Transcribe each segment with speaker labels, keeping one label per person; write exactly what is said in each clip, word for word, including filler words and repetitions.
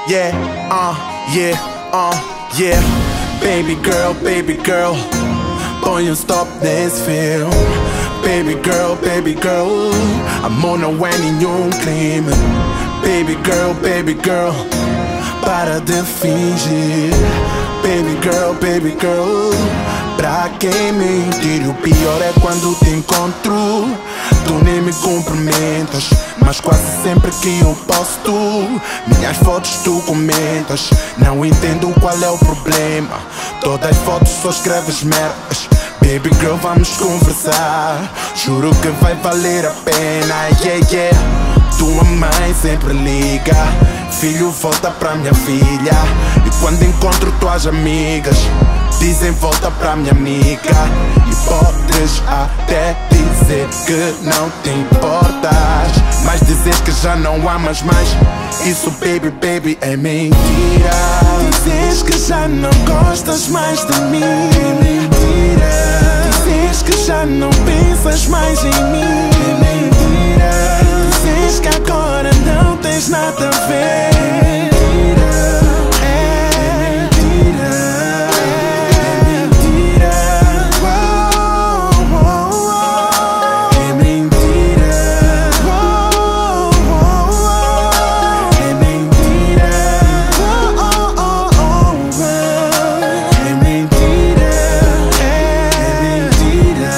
Speaker 1: yeah, uh, yeah, uh, yeah. Baby girl, baby girl, põe um stop nesse filme. Baby girl, baby girl, amor não é nenhum crime. Baby girl, baby girl, para de fingir. Baby girl, baby girl, pra quem mentir? O pior é quando te encontro, tu nem me cumprimentas, mas quase sempre que eu posto minhas fotos tu comentas. Não entendo qual é o problema, todas as fotos só escreves merdas. Baby girl, vamos conversar, juro que vai valer a pena, yeah, yeah. Tua mãe sempre liga, filho volta pra minha filha. E quando encontro tuas amigas, dizem volta pra minha amiga. E podes até dizer que não te importas, mas dizes que já não amas mais, isso baby, baby é mentira. Dizes que já não gostas mais de mim, é mentira. Dizes que já não pensas mais em mim, é mentira. Dizes que agora não tens nada a ver, é mentira. É mentira. É mentira. Oh, oh, oh. É mentira. Oh, oh, oh. É mentira. Oh, oh, oh, oh. É mentira. É mentira.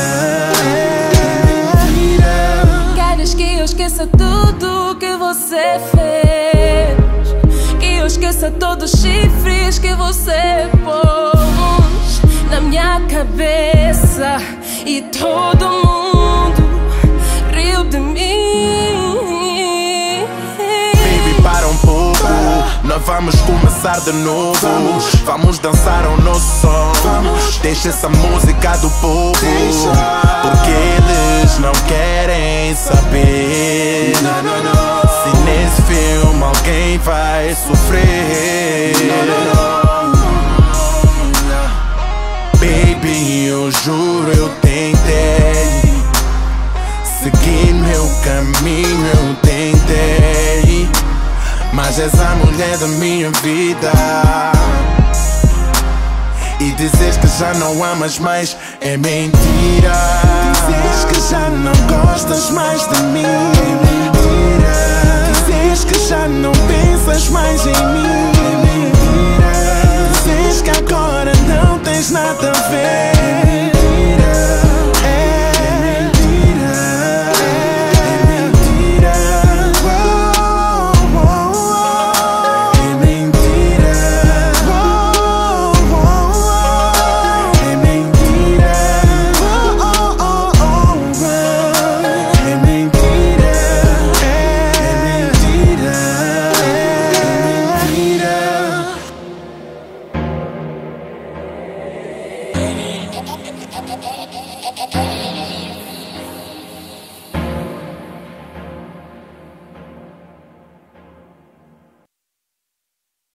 Speaker 1: É mentira.
Speaker 2: Queres que eu esqueça tudo que você fez, que eu esqueça todos os chifres que você pôs na minha cabeça, e todo mundo riu de mim.
Speaker 1: Baby, para um pouco, nós vamos começar de novo. Vamos, vamos dançar ao nosso som. Vamos, deixa essa música do povo, deixa, porque eles não querem saber. Não, não, não. Se nesse filme alguém vai sofrer. Não, não, não. Baby, eu juro, eu tentei seguir meu caminho, eu tentei, mas és a mulher da minha vida. E dizes que já não amas mais é mentira. Dizes que já não gostas mais de mim, é mentira. Dizes que já não pensas mais em mim, é mentira. Dizes que agora não tens nada a ver, é mentira. É mentira. É mentira. Oh, oh, oh. É mentira. Oh, oh, oh. É mentira. Oh, oh, oh, oh. É mentira. É mentira. É mentira.